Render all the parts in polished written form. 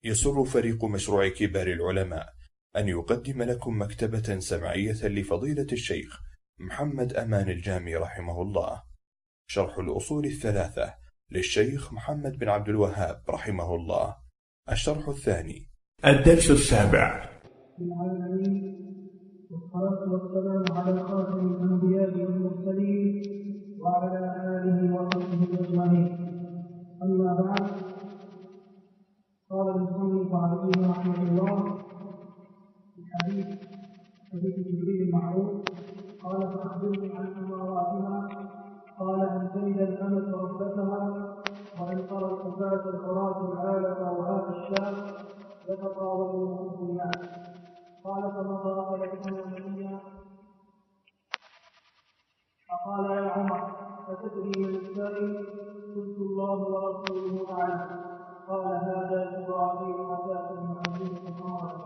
يسر فريق مشروع كبار العلماء أن يقدم لكم مكتبة سمعية لفضيلة الشيخ محمد أمان الجامي رحمه الله، شرح الأصول الثلاثة للشيخ محمد بن عبد الوهاب رحمه الله، الشرح الثاني. الدرس السابع. والصلاة والسلام على خاتم الأنبياء والمرسلين وعلى آله وصحبه أجمعين، أما بعد. قال المصنف عليه رحمه الله في حديث جبريل المعروف، قال فأخبرني عن أماراتها. قال أن تلد الأمة ربتها، وأن ترى الحفاة العراة العالة رعاة الشام يتطاولون في البنيان. قال فمضى فيكون نبيا، فقال يا عمر أتدري من السائل؟ قلت الله ورسوله أعلم. قال هذا جبرائيل أتاكم يعلمكم.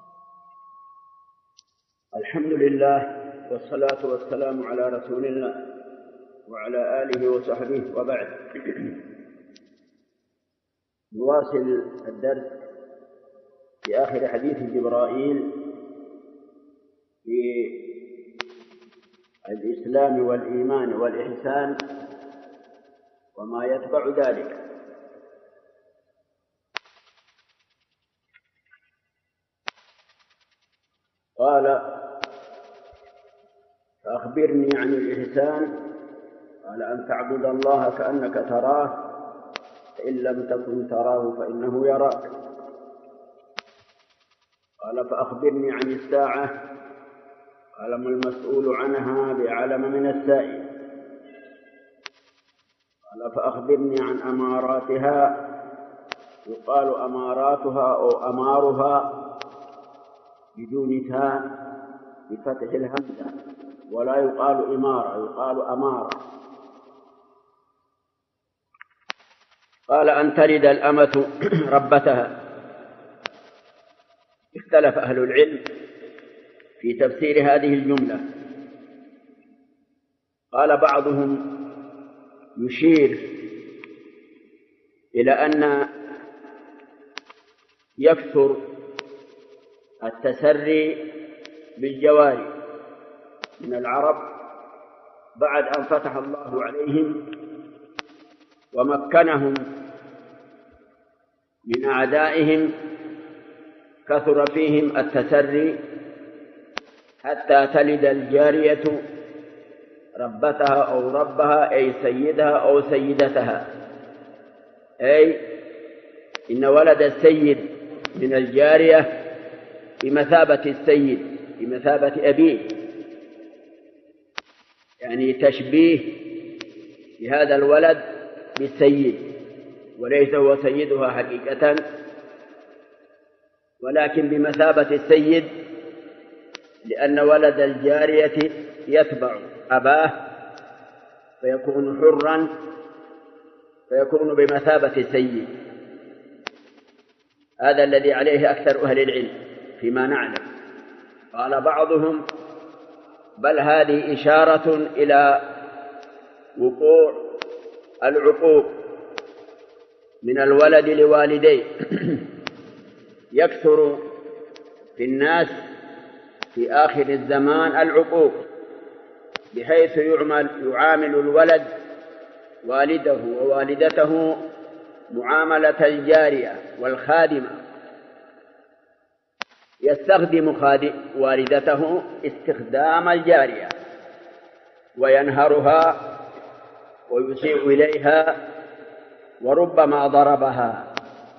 الحمد لله والصلاة والسلام على رسول الله وعلى آله وصحبه، وبعد. نواصل الدرس في آخر حديث جبرائيل في الإسلام والإيمان والإحسان وما يتبع ذلك. قال فأخبرني عن الإحسان. قال أن تعبد الله كأنك تراه، فإن لم تكن تراه فإنه يراك. قال فأخبرني عن الساعة. قال ما المسؤول عنها بأعلم من السائل. قال فأخبرني عن أماراتها. يقال أماراتها أو أمارها بدون تاء بفتح الهمزة، ولا يقال إمارة، يقال أمارة. قال أن تلد الأمة ربتها. اختلف أهل العلم في تفسير هذه الجملة. قال بعضهم يشير إلى أن يكثر التسري بالجواري من العرب بعد أن فتح الله عليهم ومكنهم من أعدائهم، كثر فيهم التسري حتى تلد الجارية ربتها أو ربها، أي سيدها أو سيدتها، أي إن ولد السيد من الجارية بمثابة السيد، بمثابة أبيه، يعني تشبيه لهذا الولد بالسيد، وليس هو سيدها حقيقة، ولكن بمثابة السيد، لأن ولد الجارية يتبع أباه فيكون حرا، فيكون بمثابة السيد. هذا الذي عليه أكثر أهل العلم فيما نعلم. قال بعضهم بل هذه إشارة إلى وقوع العقوق من الولد لوالديه. يكثر في الناس في آخر الزمان العقوق، بحيث يعامل الولد والده ووالدته معاملة الجارية والخادمة، يستخدم والدته استخدام الجارية وينهرها ويسيء إليها وربما ضربها،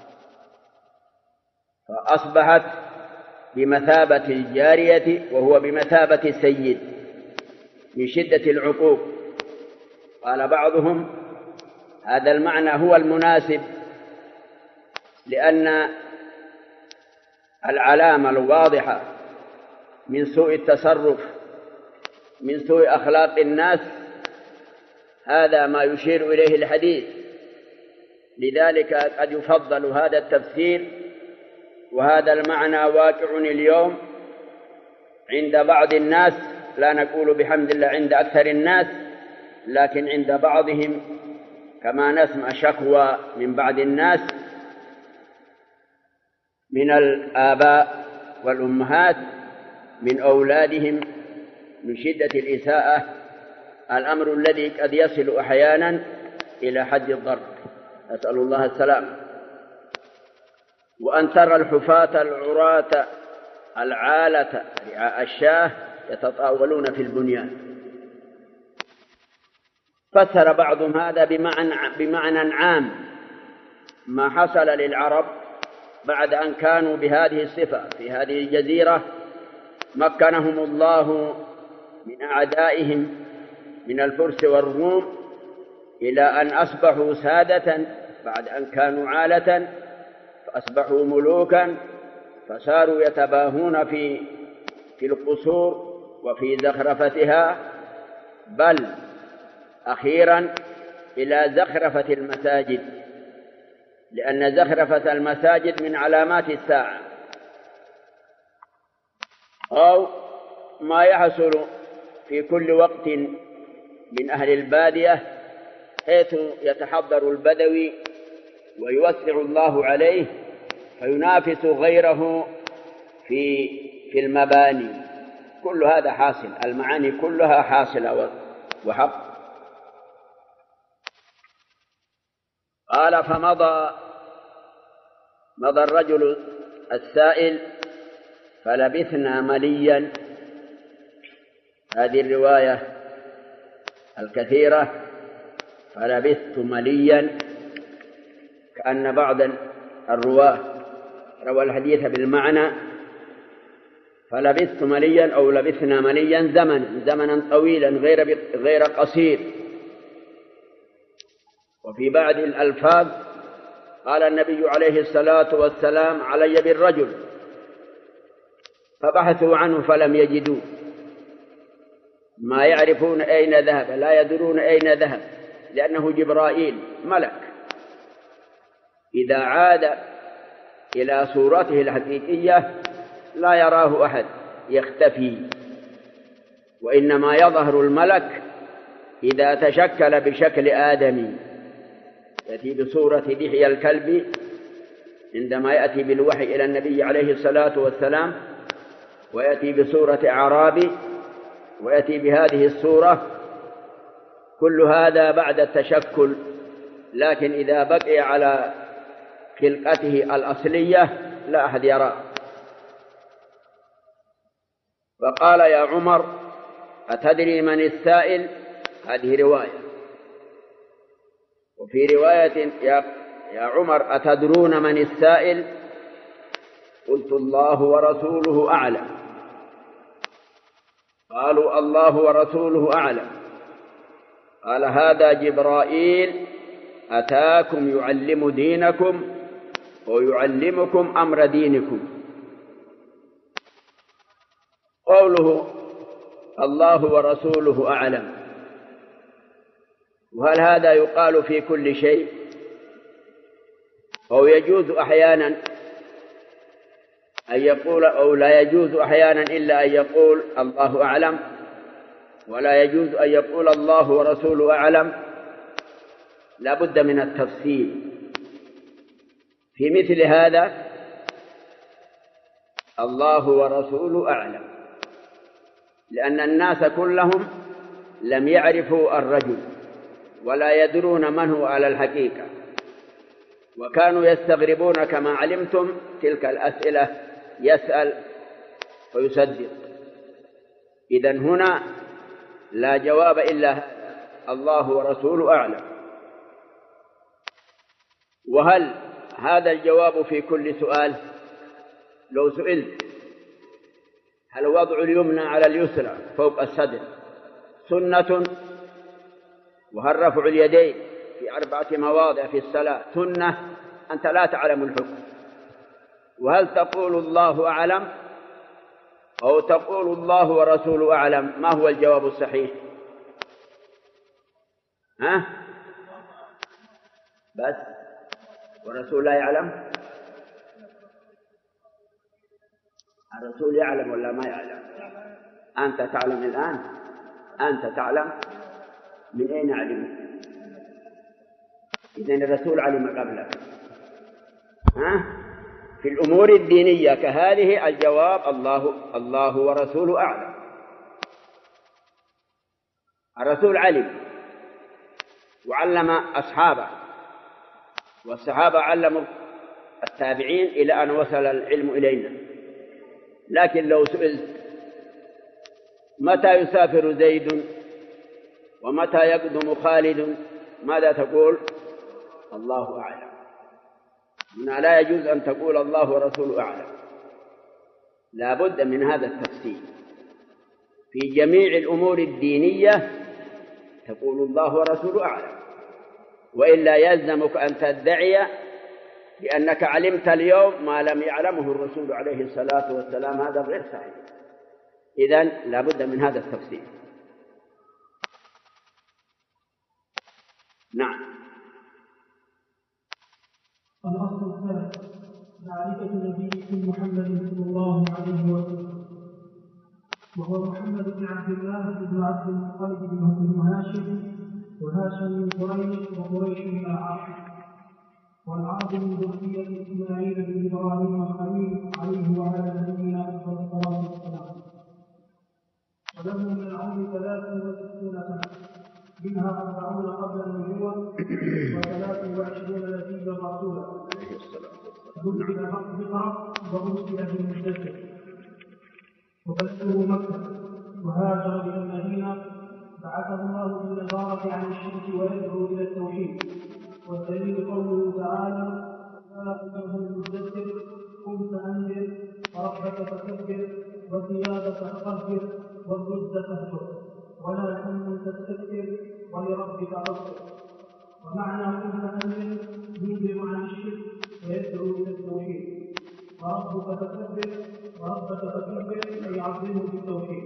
فأصبحت بمثابة الجارية وهو بمثابة السيد من شدة العقوق. قال بعضهم هذا المعنى هو المناسب، لأن العلامة الواضحة من سوء التصرف، من سوء أخلاق الناس، هذا ما يشير إليه الحديث. لذلك قد يفضل هذا التفسير، وهذا المعنى واقع اليوم عند بعض الناس، لا نقول بحمد الله عند أكثر الناس، لكن عند بعضهم كما نسمع شكوى من بعض الناس من الآباء والأمهات من أولادهم من شدة الإساءة، الأمر الذي قد يصل أحيانا إلى حد الضرب، أسأل الله السلام. وأن ترى الحفاة العراة العالة رعاء الشاه يتطاولون في البنيان. فسر بعضهم هذا بمعنى عام ما حصل للعرب بعد أن كانوا بهذه الصفة في هذه الجزيرة، مكنهم الله من أعدائهم من الفرس والروم إلى أن أصبحوا سادة بعد أن كانوا عالة، فأصبحوا ملوكا، فصاروا يتباهون في القصور وفي زخرفتها، بل أخيرا إلى زخرفة المساجد، لأن زخرفة المساجد من علامات الساعة، أو ما يحصل في كل وقت من أهل البادية، حيث يتحضر البدوي ويوسع الله عليه فينافس غيره في المباني. كل هذا حاصل، المعاني كلها حاصلة وحق. قال فمضى الرجل السائل فلبثنا مليا. هذه الرواية الكثيرة فلبثت مليا، كأن بعض الرواة روى الحديث بالمعنى فلبثت مليا أو لبثنا مليا، زمنا طويلا غير قصير. وفي بعض الألفاظ قال النبي عليه الصلاة والسلام علي بالرجل، فبحثوا عنه فلم يجدوه، ما يعرفون أين ذهب، لا يدرون أين ذهب، لأنه جبرائيل ملك إذا عاد إلى صورته الحقيقية لا يراه أحد، يختفي، وإنما يظهر الملك إذا تشكل بشكل آدمي، يأتي بصورة دحية الكلب عندما يأتي بالوحي إلى النبي عليه الصلاة والسلام، ويأتي بصورة أعرابي، ويأتي بهذه الصورة. كل هذا بعد التشكل، لكن إذا بقي على خلقته الأصلية لا أحد يراه. فقال يا عمر أتدري من السائل؟ هذه رواية. وفي رواية يا عمر أتدرون من السائل؟ قلت الله ورسوله أعلم. قالوا الله ورسوله أعلم. قال هذا جبرائيل أتاكم يعلم دينكم ويعلمكم أمر دينكم. قوله الله ورسوله أعلم، وهل هذا يقال في كل شيء، أو يجوز أحيانا أن يقول، أو لا يجوز أحيانا إلا أن يقول الله أعلم، ولا يجوز أن يقول الله ورسوله أعلم؟ لا بد من التفصيل في مثل هذا. الله ورسوله أعلم، لأن الناس كلهم لم يعرفوا الرجل ولا يدرون من هو على الحقيقة، وكانوا يستغربون كما علمتم تلك الأسئلة، يسأل ويصدق. إذن هنا لا جواب إلا الله ورسوله أعلم. وهل هذا الجواب في كل سؤال؟ لو سئلت هل وضع اليمنى على اليسرى فوق الصدر سنة، وهل رفع اليدين في 4 مواضع في الصلاة سنة، أنت لا تعلم الحكم. وهل تقول الله أعلم أو تقول الله ورسوله أعلم؟ ما هو الجواب الصحيح؟ بس ورسول لا يعلم؟ الرسول يعلم ولا ما يعلم؟ أنت تعلم الآن؟ أنت تعلم؟ من أين علمت؟ إذن الرسول علم قبلك. في الأمور الدينية كهذه الجواب الله ورسوله أعلم. الرسول علم وعلم أصحابه، والصحابة علموا التابعين إلى أن وصل العلم إلينا. لكن لو سئلت متى يسافر زيد ومتى يقدم خالد ماذا تقول؟ الله أعلم. هنا لا يجوز أن تقول الله ورسوله أعلم، لا بد من هذا التفصيل. في جميع الأمور الدينية تقول الله ورسوله أعلم، وإلا يلزمك أن تدعي بأنك علمت اليوم ما لم يعلمه الرسول عليه الصلاة والسلام. هذا غير صحيح. إذن لا بد من هذا التفصيل. نعم. الأصل الثالث معرفة نبيكم محمد صلى الله عليه وسلم، وهو محمد بن عبد الله بن عبد المطلب بن هاشم، وهاشم من قريش، وقريش من العرب، والعرب من ذرية إسماعيل بن إبراهيم الخليل عليه وعلى نبينا أفضل الصلاة والسلام. وله من العمر 63 سنة، منها 40 قبل النبوة و23 نتيجة رسولا. ذكر بقرة وأرسل بالمدثر، وبلغه مكة، وهاجر إلى المدينة، بعثه الله بالنظارة عن الشرك ويدعو إلى التوحيد. والدليل قوله تعالى: يا أيها المدثر قم فأنذر وربك فكبر وثيابك فطهر والرز فاهجر ولا تمنن تستكثر ولربك فاصبر. ومعنى قم فأنذر ينذر عن الشرك ويدعو إلى التوحيد، وربك فكبر أي عظمه بالتوحيد،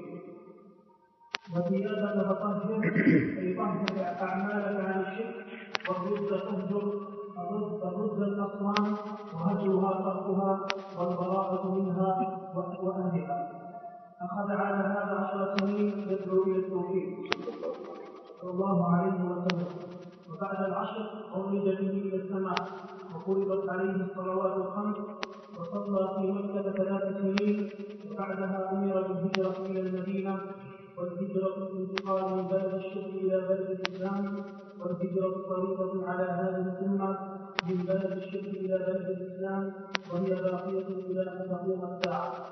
وثيابك فطهر أي طهر أعمالك عن الشرك، والرز تهجر الرز الأصنام وهجرها تركها والبراءة منها وأهلها. أخذ على هذا 10 سنين يدعو إلى التوحيد صلى الله عليه وسلم. وبعد 10 أولد به إلى السماء وفرضت عليه الصلوات الخمس، وصلى في مكة 3 سنين، وبعدها أمر بالهجرة إلى المدينة. والهجرة انتقال من بلد الشرك إلى بلد الإسلام، والهجرة طريقة على هذه الأمة من بلد الشرك إلى بلد الإسلام، وهي باقية إلى أن تقوم الساعة.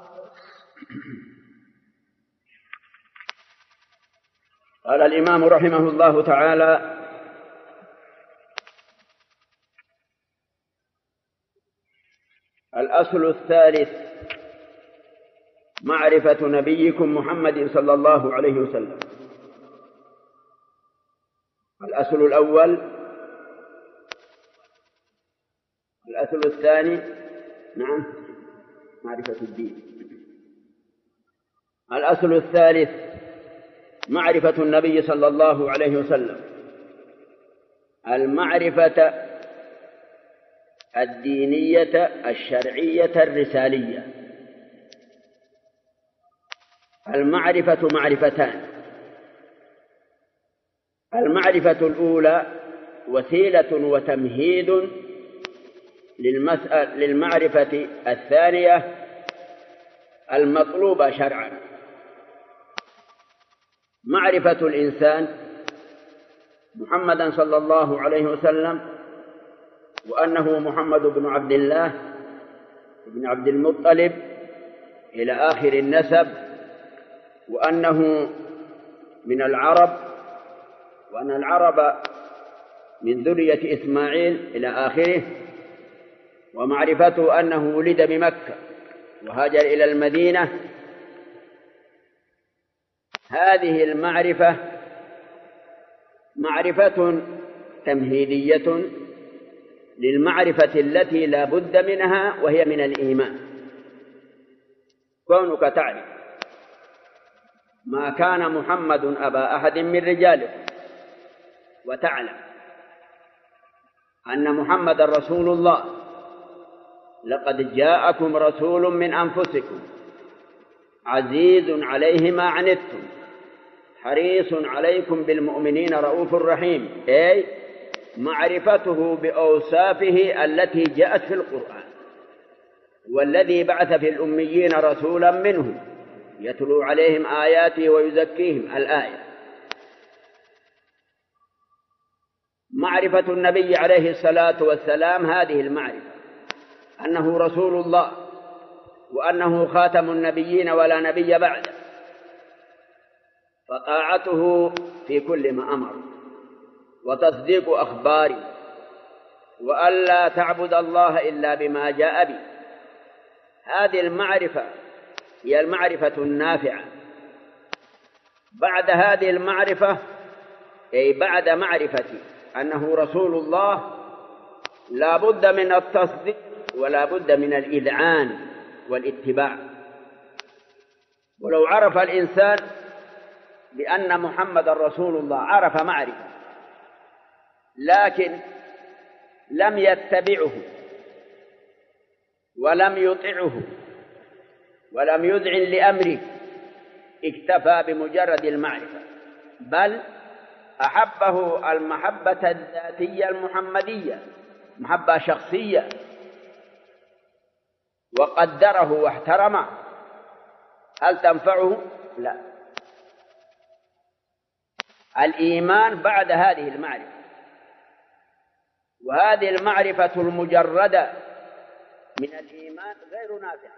قال الإمام رحمه الله تعالى: الأصل الثالث معرفة نبيكم محمد صلى الله عليه وسلم. الأصل الأول. الأصل الثاني نعم معرفة الدين. الأصل الثالث معرفة النبي صلى الله عليه وسلم، المعرفة الدينية الشرعية الرسالية. المعرفة معرفتان: المعرفة الأولى وسيلة وتمهيد للمعرفة الثانية المطلوبة شرعا. معرفة الإنسان محمدا صلى الله عليه وسلم، وأنه محمد بن عبد الله بن عبد المطلب إلى آخر النسب، وأنه من العرب، وأن العرب من ذرية إسماعيل إلى آخره. ومعرفته أنه ولد بمكة وهاجر إلى المدينة. هذه المعرفة معرفة تمهيدية للمعرفة التي لا بد منها، وهي من الإيمان. كونك تعرف ما كان محمد أبا أحد من رجالكم، وتعلم أن محمد رسول الله، لقد جاءكم رسول من أنفسكم عزيز عليه ما عنتم حريص عليكم بالمؤمنين رؤوف رحيم، أي معرفته بأوصافه التي جاءت في القرآن. والذي بعث في الأميين رسولا منهم يتلو عليهم آياته ويزكيهم. الآية. معرفة النبي عليه الصلاة والسلام هذه المعرفة، أنه رسول الله وأنه خاتم النبيين ولا نبي بعده، فطاعته في كل ما أمر، وتصديق أخباره، وألا تعبد الله إلا بما جاء به. هذه المعرفة هي المعرفة النافعة. بعد هذه المعرفة، أي بعد معرفة أنه رسول الله، لا بد من التصديق ولا بد من الإذعان والاتباع. ولو عرف الإنسان بأن محمد رسول الله، عرف معرفة لكن لم يتبعه ولم يطعه ولم يذعن لأمره، اكتفى بمجرد المعرفة، بل أحبه المحبة الذاتية المحمدية، محبة شخصية، وقدره واحترمه. هل تنفعه؟ لا. الإيمان بعد هذه المعرفة، وهذه المعرفة المجردة من الإيمان غير نافعة.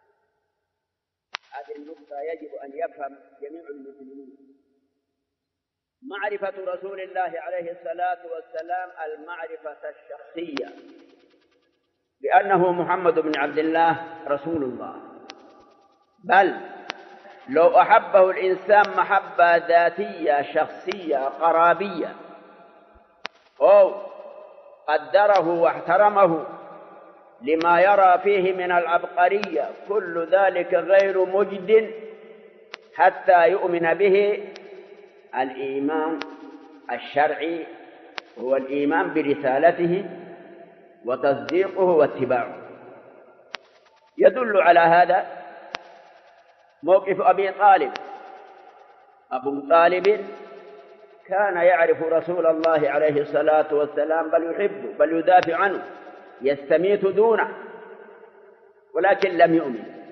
هذه النقطة يجب أن يفهم جميع المسلمين. معرفة رسول الله عليه الصلاة والسلام المعرفة الشخصية بأنه محمد بن عبد الله رسول الله، بل لو أحبه الإنسان محبة ذاتية شخصية قرابية، أو قدره واحترمه لما يرى فيه من العبقرية، كل ذلك غير مجد حتى يؤمن به. الإيمان الشرعي هو الإيمان برسالته وتصديقه واتباعه. يدل على هذا موقف أبي طالب. أبو طالب كان يعرف رسول الله عليه الصلاة والسلام، بل يحبه، بل يدافع عنه، يستميت دونه، ولكن لم يؤمن.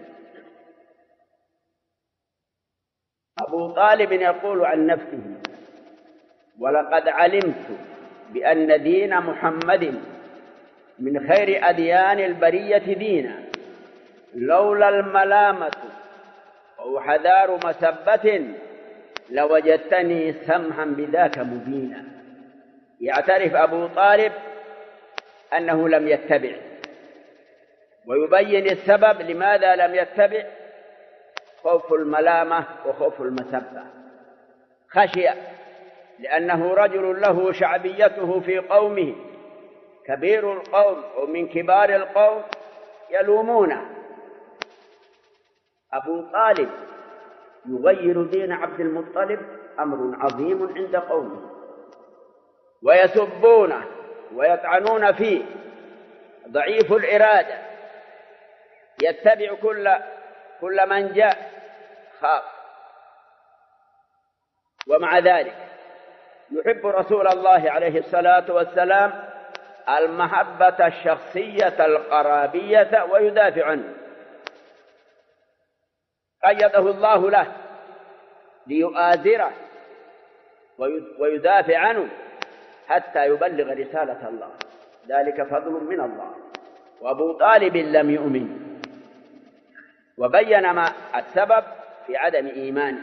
أبو طالب يقول عن نفسه: ولقد علمت بأن دين محمد من خير أديان البرية دينا، لولا الملامة أو حذار مسبة لوجدتني سمحا بذاك مبينا. يعترف أبو طالب أنه لم يتبع، ويبين السبب لماذا لم يتبع: خوف الملامة وخوف المسبة. خشي لأنه رجل له شعبيته في قومه، كبير القوم أو من كبار القوم يلومونه. أبو طالب يغير دين عبد المطلب، أمر عظيم عند قومه، ويسبونه ويطعنون فيه، ضعيف الإرادة، يتبع كل من جاء، خاف. ومع ذلك يحب رسول الله عليه الصلاة والسلام المحبة الشخصية القرابية ويدافع عنه. قيده الله له ليؤازره ويدافع عنه حتى يبلغ رسالة الله، ذلك فضل من الله. وأبو طالب لم يؤمن، وبين ما السبب في عدم إيمانه.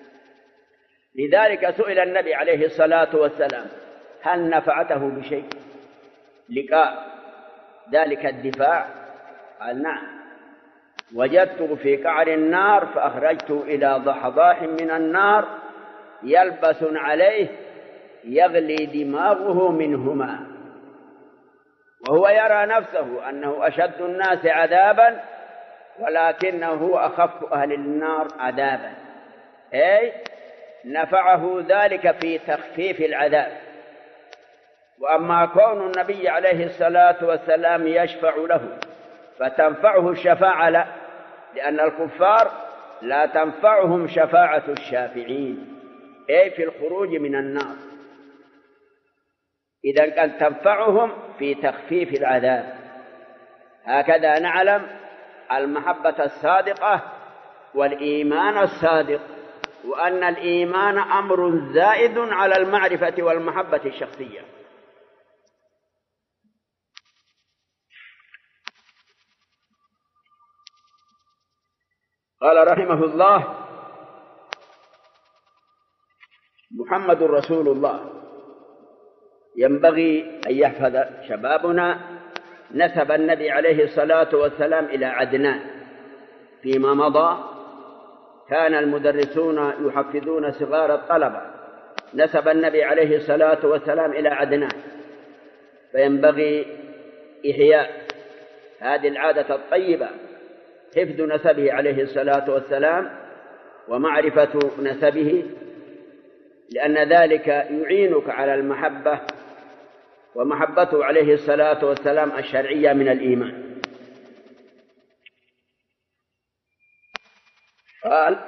لذلك سئل النبي عليه الصلاة والسلام: هل نفعته بشيء لقاء ذلك الدفاع؟ قال: نعم، وجدته في قعر النار فأخرجته إلى ضحضاح من النار يلبس عليه يغلي دماغه منهما، وهو يرى نفسه أنه أشد الناس عذابا ولكنه هو أخف أهل النار عذابا، أي نفعه ذلك في تخفيف العذاب. وأما كون النبي عليه الصلاة والسلام يشفع له فتنفعه الشفاعة، لا، لأن الكفار لا تنفعهم شفاعة الشافعين، أي في الخروج من النار. إذن كانت تنفعهم في تخفيف العذاب. هكذا نعلم المحبة الصادقة والإيمان الصادق، وأن الإيمان أمر زائد على المعرفة والمحبة الشخصية. قال رحمه الله: محمد رسول الله. ينبغي أن يحفظ شبابنا نسب النبي عليه الصلاة والسلام إلى عدنان. فيما مضى كان المدرسون يحفظون صغار الطلبة نسب النبي عليه الصلاة والسلام إلى عدنان، فينبغي إحياء هذه العادة الطيبة، حفظ نسبه عليه الصلاة والسلام ومعرفة نسبه، لأن ذلك يعينك على المحبة، ومحبته عليه الصلاة والسلام الشرعية من الإيمان. قال: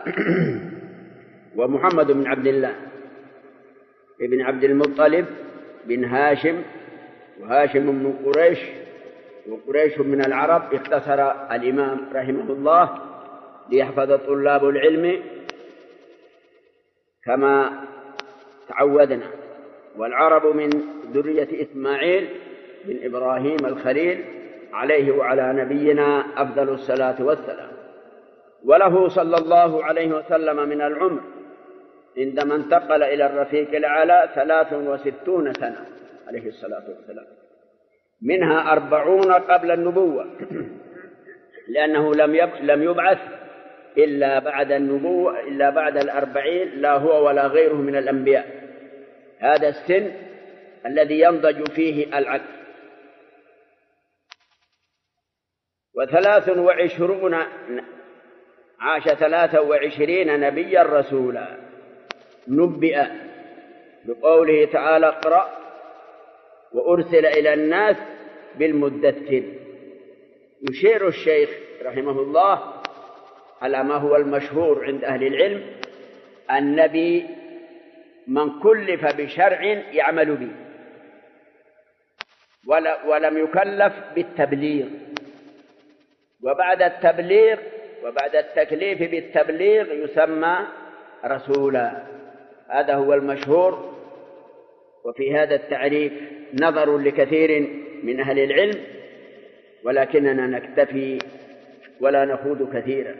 ومحمد بن عبد الله ابن عبد المطلب بن هاشم، وهاشم من قريش، وقريش من العرب. اختصر الإمام رحمه الله ليحفظ طلاب العلم كما تعودنا. والعرب من ذرية إسماعيل بن إبراهيم الخليل عليه وعلى نبينا أفضل الصلاة والسلام. وله صلى الله عليه وسلم من العمر عندما انتقل إلى الرفيق الأعلى 63 سنة عليه الصلاة والسلام، منها 40 قبل النبوة، لأنه لم يبعث إلا بعد النبوة، إلا بعد 40، لا هو ولا غيره من الأنبياء. هذا السن الذي ينضج فيه العقل. 23 عاش 23 نبيا رسولا، نبئ بقوله تعالى: اقرأ وأرسل إلى الناس بالمدثر. يشير الشيخ رحمه الله على ما هو المشهور عند أهل العلم: النبي من كلف بشرع يعمل به ولم يكلف بالتبليغ، وبعد التبليغ وبعد التكليف بالتبليغ يسمى رسولا. هذا هو المشهور. وفي هذا التعريف نظر لكثير من أهل العلم، ولكننا نكتفي ولا نخوض كثيرا.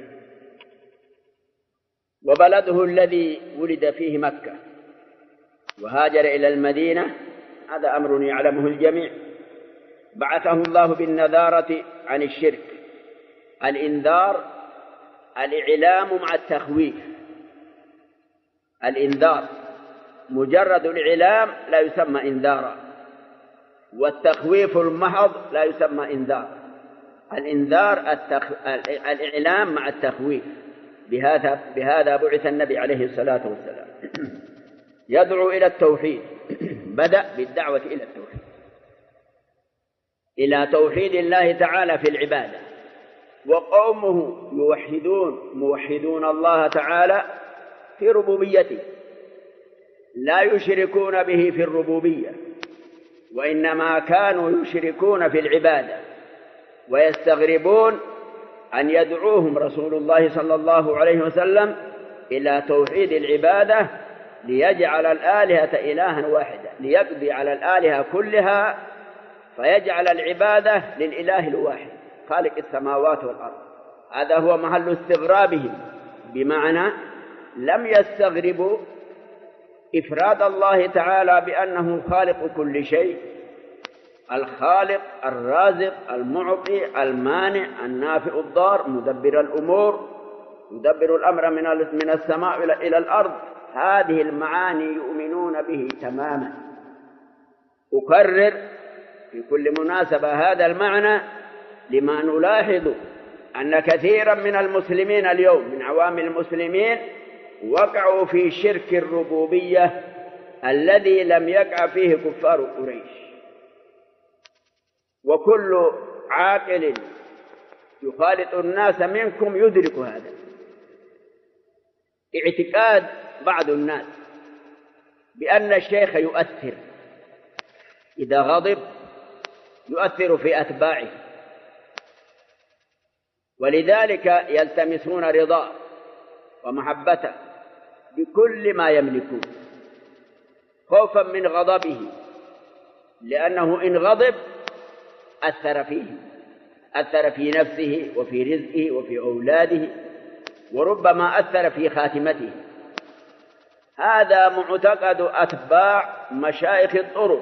وبلده الذي ولد فيه مكة وهاجر إلى المدينة، هذا أمر يعلمه الجميع. بعثه الله بالنذارة عن الشرك. الإنذار الإعلام مع التخويف. الإنذار مجرد الإعلام لا يسمى إنذارا، والتخويف المحض لا يسمى إنذار. الإنذار الإعلام مع التخويف. بهذا بعث النبي عليه الصلاة والسلام. يدعو إلى التوحيد، بدأ بالدعوة إلى التوحيد، إلى توحيد الله تعالى في العبادة. وقومه موحدون الله تعالى في ربوبيته، لا يشركون به في الربوبية، وإنما كانوا يشركون في العبادة، ويستغربون أن يدعوهم رسول الله صلى الله عليه وسلم إلى توحيد العبادة ليجعل الآلهة إلها واحدا، ليقضي على الآلهة كلها فيجعل العبادة للإله الواحد خالق السماوات والأرض. هذا هو محل استغرابهم، بمعنى لم يستغربوا إفراد الله تعالى بأنه خالق كل شيء، الخالق الرازق المعطي المانع النافع الضار مدبر الأمور، يدبر الأمر من السماء إلى الأرض. هذه المعاني يؤمنون به تماما. أكرر في كل مناسبة هذا المعنى لما نلاحظ أن كثيرا من المسلمين اليوم من عوام المسلمين وقعوا في شرك الربوبية الذي لم يقع فيه كفار قريش. وكل عاقل يخالط الناس منكم يدرك هذا. اعتقاد بعض الناس بأن الشيخ يؤثر، إذا غضب يؤثر في أتباعه، ولذلك يلتمسون رضاه ومحبته بكل ما يملكون خوفا من غضبه، لأنه إن غضب أثر فيه، أثر في نفسه وفي رزقه وفي أولاده، وربما أثر في خاتمته. هذا معتقد أتباع مشايخ الطرق.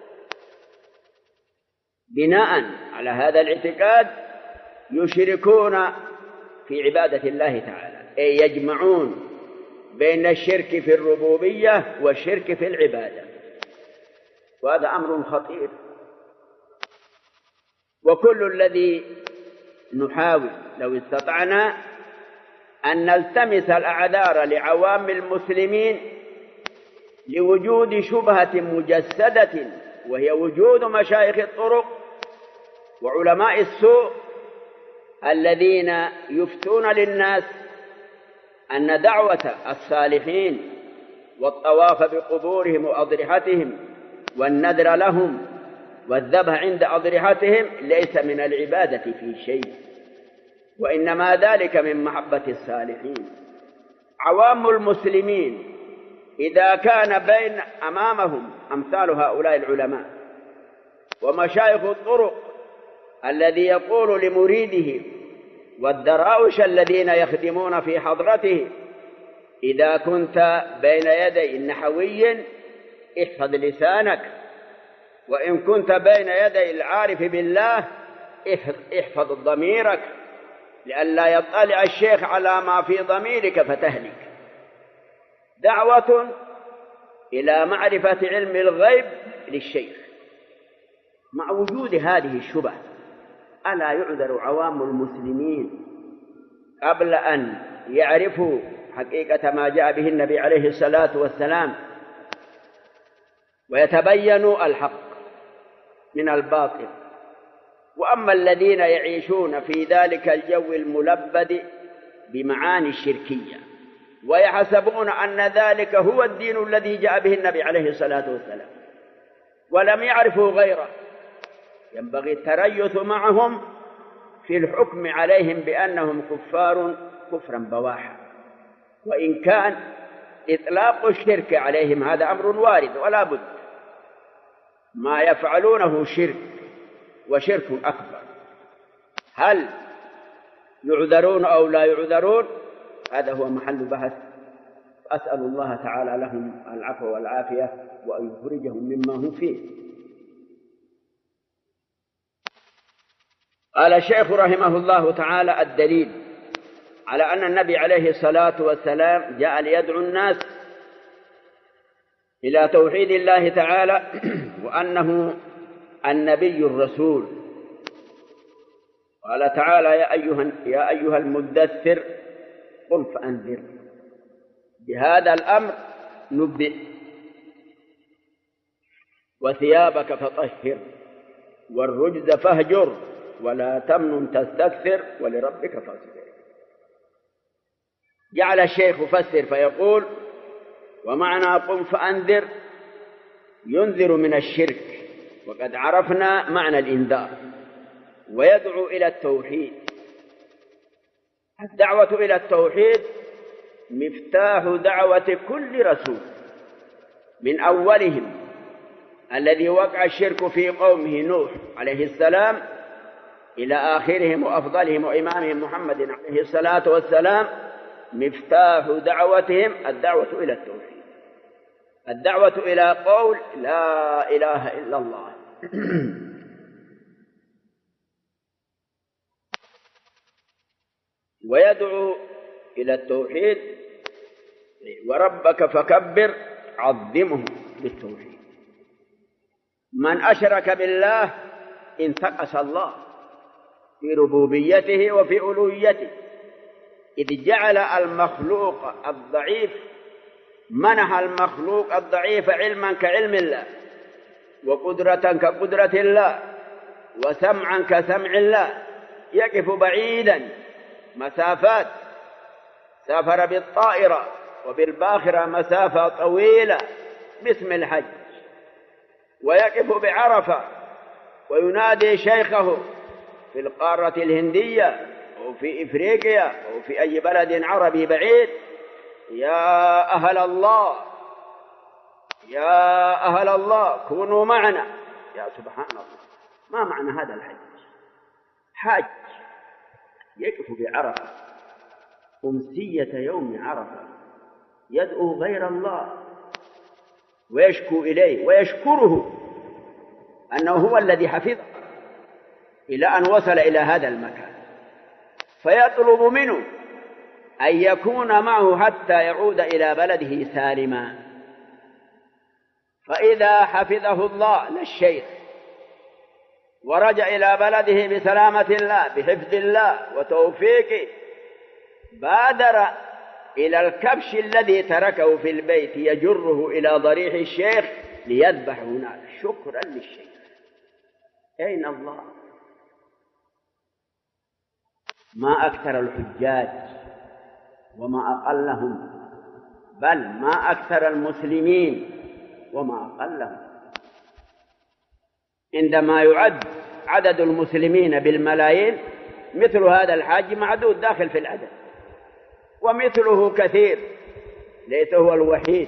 بناء على هذا الاعتقاد يشركون في عبادة الله تعالى، أي يجمعون بين الشرك في الربوبية والشرك في العبادة، وهذا أمر خطير. وكل الذي نحاول لو استطعنا أن نلتمس الأعذار لعوام المسلمين لوجود شبهة مجسدة، وهي وجود مشايخ الطرق وعلماء السوء الذين يفتون للناس أن دعوة الصالحين والطواف بقبورهم وأضرحتهم والنذر لهم والذبح عند أضرحتهم ليس من العبادة في شيء، وإنما ذلك من محبة الصالحين. عوام المسلمين إذا كان بين أمامهم أمثال هؤلاء العلماء ومشايخ الطرق الذي يقول لمريده والدراوش الذين يخدمون في حضرته: إذا كنت بين يدي النحوي احفظ لسانك، وإن كنت بين يدي العارف بالله احفظ ضميرك، لئلا يطلع الشيخ على ما في ضميرك فتهلك. دعوة إلى معرفة علم الغيب للشيخ مع وجود هذه الشبه. ألا يعذر عوام المسلمين قبل أن يعرفوا حقيقة ما جاء به النبي عليه الصلاة والسلام ويتبينوا الحق من الباطل؟ وأما الذين يعيشون في ذلك الجو الملبد بمعاني الشركية ويحسبون أن ذلك هو الدين الذي جاء به النبي عليه الصلاة والسلام ولم يعرفوا غيره، ينبغي التريث معهم في الحكم عليهم بأنهم كفار كفرا بواحا. وإن كان إطلاق الشرك عليهم هذا أمر وارد ولا بد، ما يفعلونه شرك وشرك أكبر. هل يعذرون أو لا يعذرون؟ هذا هو محل بحث. أسأل الله تعالى لهم العفو والعافية وأن يخرجهم مما هم فيه. قال الشيخ رحمه الله تعالى: الدليل على أن النبي عليه الصلاة والسلام جاء ليدعو الناس إلى توحيد الله تعالى وأنه النبي الرسول. قال تعالى: يا أيها المدثر قم فأنذر. بهذا الأمر نبدأ: وثيابك فطهر والرجز فاهجر ولا تمنن تستكثر ولربك فاصبر. جعل الشيخ يفسر فيقول: ومعنى قم فأنذر ينذر من الشرك، وقد عرفنا معنى الإنذار، ويدعو إلى التوحيد. الدعوة إلى التوحيد مفتاح دعوة كل رسول، من أولهم الذي وقع الشرك في قومه نوح عليه السلام إلى آخرهم وأفضلهم وإمامهم محمد عليه الصلاة والسلام. مفتاح دعوتهم الدعوة إلى التوحيد، الدعوة إلى قول لا إله إلا الله. ويدعو إلى التوحيد: وربك فكبر عظمه بالتوحيد. من أشرك بالله انتقص الله في ربوبيته وفي ألوهيته، إذ جعل المخلوق الضعيف، منح المخلوق الضعيف علما كعلم الله، وقدرة كقدرة الله، وسمعا كسمع الله، يقف بعيدا مسافات، سافر بالطائرة وبالباخرة مسافة طويلة باسم الحج، ويقف بعرفة وينادي شيخه في القارة الهندية أو في إفريقيا أو في أي بلد عربي بعيد: يا أهل الله، يا أهل الله كونوا معنا. يا سبحان الله، ما معنى هذا الحج؟ حاج يقف بعرفة أمسية يوم عرفة يدعو غير الله ويشكو إليه ويشكره أنه هو الذي حفظه إلى أن وصل إلى هذا المكان، فيطلب منه أن يكون معه حتى يعود إلى بلده سالما. فإذا حفظه الله للشيخ ورجع إلى بلده بسلامة الله بحفظ الله وتوفيقه، بادر إلى الكبش الذي تركه في البيت يجره إلى ضريح الشيخ ليذبح هناك شكرا للشيخ. أين الله؟ ما أكثر الحجاج وما أقلهم، بل ما أكثر المسلمين وما أقلهم. عندما يعد عدد المسلمين بالملايين، مثل هذا الحاج معدود داخل في العدد، ومثله كثير ليس هو الوحيد.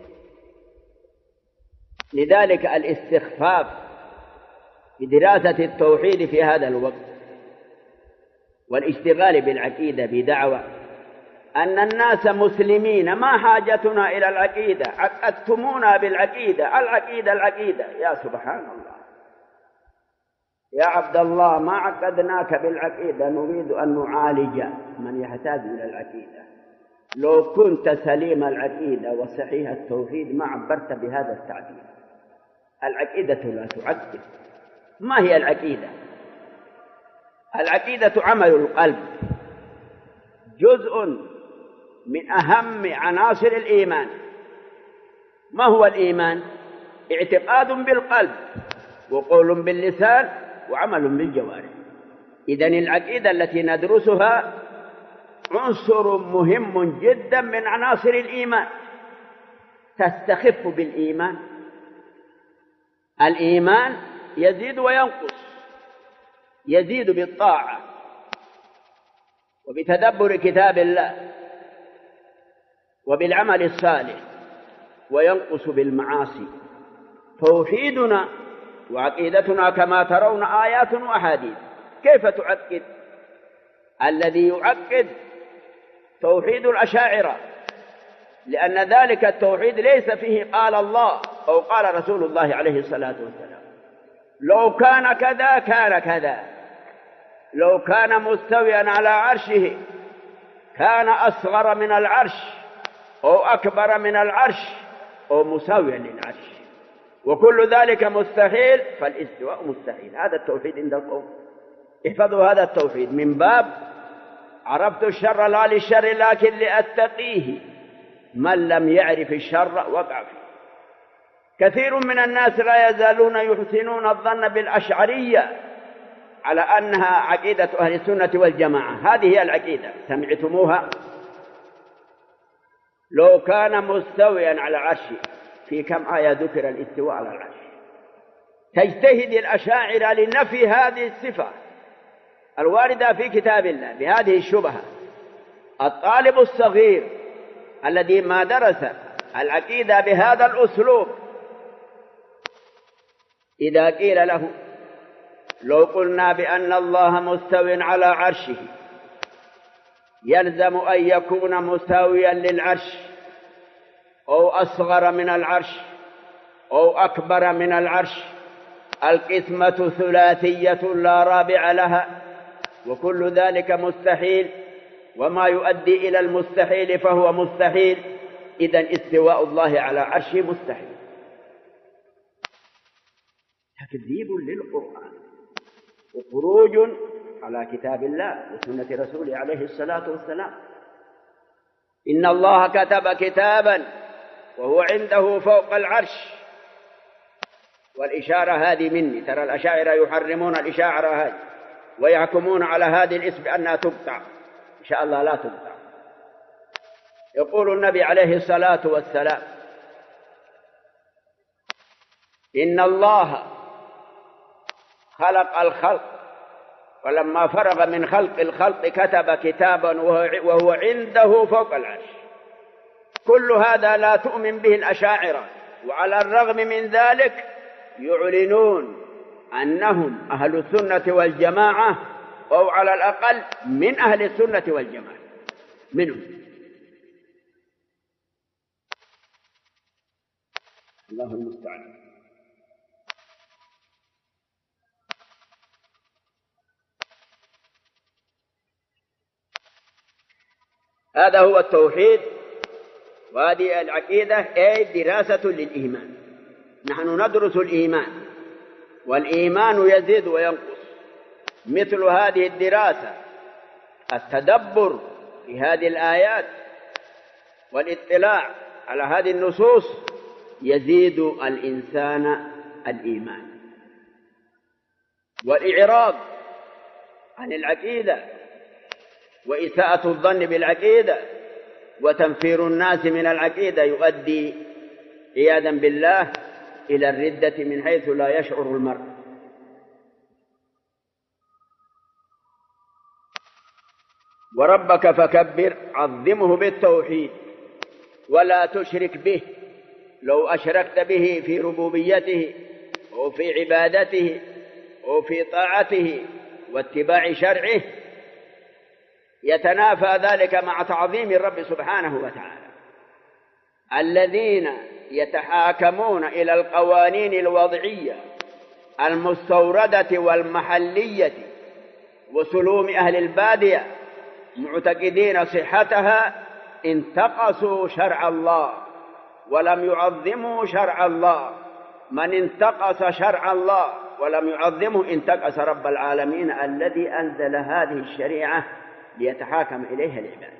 لذلك الاستخفاف بدراسة التوحيد في هذا الوقت والاشتغال بالعقيدة بدعوة أن الناس مسلمين، ما حاجتنا إلى العقيدة، عقدتمونا بالعقيدة، العقيدة العقيدة. يا سبحان الله، يا عبد الله ما عقدناك بالعقيدة، نريد أن نعالج من يحتاج إلى العقيدة. لو كنت سليم العقيدة وصحيح التوحيد ما عبرت بهذا التعبير. العقيدة لا تعقد. ما هي العقيدة؟ العقيدة عمل القلب، جزء من أهم عناصر الإيمان. ما هو الإيمان؟ اعتقاد بالقلب وقول باللسان وعمل بالجوارح. إذن العقيدة التي ندرسها عنصر مهم جدا من عناصر الإيمان. تستخف بالإيمان. الإيمان يزيد وينقص، يزيد بالطاعة وبتدبر كتاب الله وبالعمل الصالح، وينقص بالمعاصي. توحيدنا وعقيدتنا كما ترون آيات وأحاديث. كيف تعقد؟ الذي يعقد توحيد الأشاعرة، لأن ذلك التوحيد ليس فيه قال الله أو قال رسول الله عليه الصلاة والسلام. لو كان كذا كان كذا، لو كان مستويا على عرشه كان أصغر من العرش أو أكبر من العرش أو مساويا للعرش، وكل ذلك مستحيل، فالاستواء مستحيل. هذا التوحيد عند القوم. احفظوا هذا التوحيد من باب عرفت الشر لا للشر لكن لأتقيه. من لم يعرف الشر وقع فيه. كثير من الناس لا يزالون يحسنون الظن بالأشعرية على أنها عقيدة أهل السنة والجماعة. هذه هي العقيدة، سمعتموها؟ لو كان مستويا على عرشه، في كم آية ذكر الاستواء على العرش؟ تجتهد الأشاعرة لنفي هذه الصفة الواردة في كتاب الله بهذه الشبهة. الطالب الصغير الذي ما درس العقيدة بهذا الأسلوب إذا قيل له لو قلنا بأن الله مستو على عرشه يلزم أن يكون مساويا للعرش أو أصغر من العرش أو أكبر من العرش. القسمة ثلاثية لا رابع لها، وكل ذلك مستحيل، وما يؤدي إلى المستحيل فهو مستحيل. إذن استواء الله على عرشه مستحيل. تكذيب للقرآن وخروج على كتاب الله وسنة رسوله عليه الصلاة والسلام. إن الله كتب كتابا وهو عنده فوق العرش، والإشارة هذه مني. ترى الأشاعرة يحرمون الإشارة هذه ويحكمون على هذه الاسم بأنها تقطع. إن شاء الله لا تقطع. يقول النبي عليه الصلاة والسلام إن الله خلق الخلق ولما فرغ من خلق الخلق كتب كتابا وهو عنده فوق العرش. كل هذا لا تؤمن به الأشاعرة، وعلى الرغم من ذلك يعلنون أنهم أهل السنة والجماعة، أو على الأقل من أهل السنة والجماعة منهم. الله المستعان. هذا هو التوحيد، وهذه العقيدة أي دراسة للإيمان. نحن ندرس الإيمان، والإيمان يزيد وينقص. مثل هذه الدراسة التدبر في هذه الآيات والاطلاع على هذه النصوص يزيد الإنسان الإيمان. والإعراض عن العقيدة وإساءة الظن بالعقيدة وتنفير الناس من العقيدة يؤدي عياذا بالله إلى الردة من حيث لا يشعر المرء. وربك فكبر، عظمه بالتوحيد ولا تشرك به. لو أشركت به في ربوبيته أو في عبادته أو في طاعته واتباع شرعه يتنافى ذلك مع تعظيم الرب سبحانه وتعالى. الذين يتحاكمون إلى القوانين الوضعية المستوردة والمحلية وسلوم أهل البادية معتقدين صحتها انتقصوا شرع الله ولم يعظموا شرع الله. من انتقص شرع الله ولم يعظمه انتقص رب العالمين الذي أنزل هذه الشريعة ليتحاكم إليها العباد.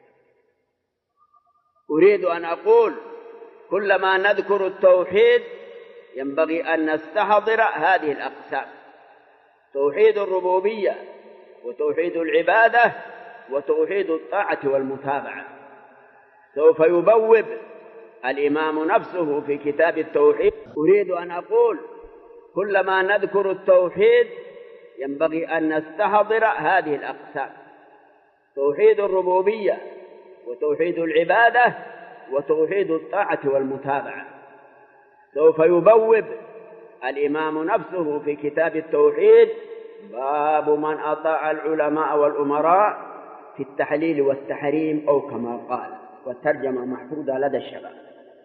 أريد أن أقول كلما نذكر التوحيد ينبغي أن نستحضر هذه الأقسام: توحيد الربوبية، وتوحيد العبادة، وتوحيد الطاعة والمتابعة. سوف يبوب الإمام نفسه في كتاب التوحيد. أريد أن أقول كلما نذكر التوحيد ينبغي أن نستحضر هذه الأقسام: توحيد الربوبية، وتوحيد العبادة، وتوحيد الطاعة والمتابعة. سوف يبوب الإمام نفسه في كتاب التوحيد باب من أطاع العلماء والأمراء في التحليل والتحريم، أو كما قال، والترجمة محفوظة لدى الشباب.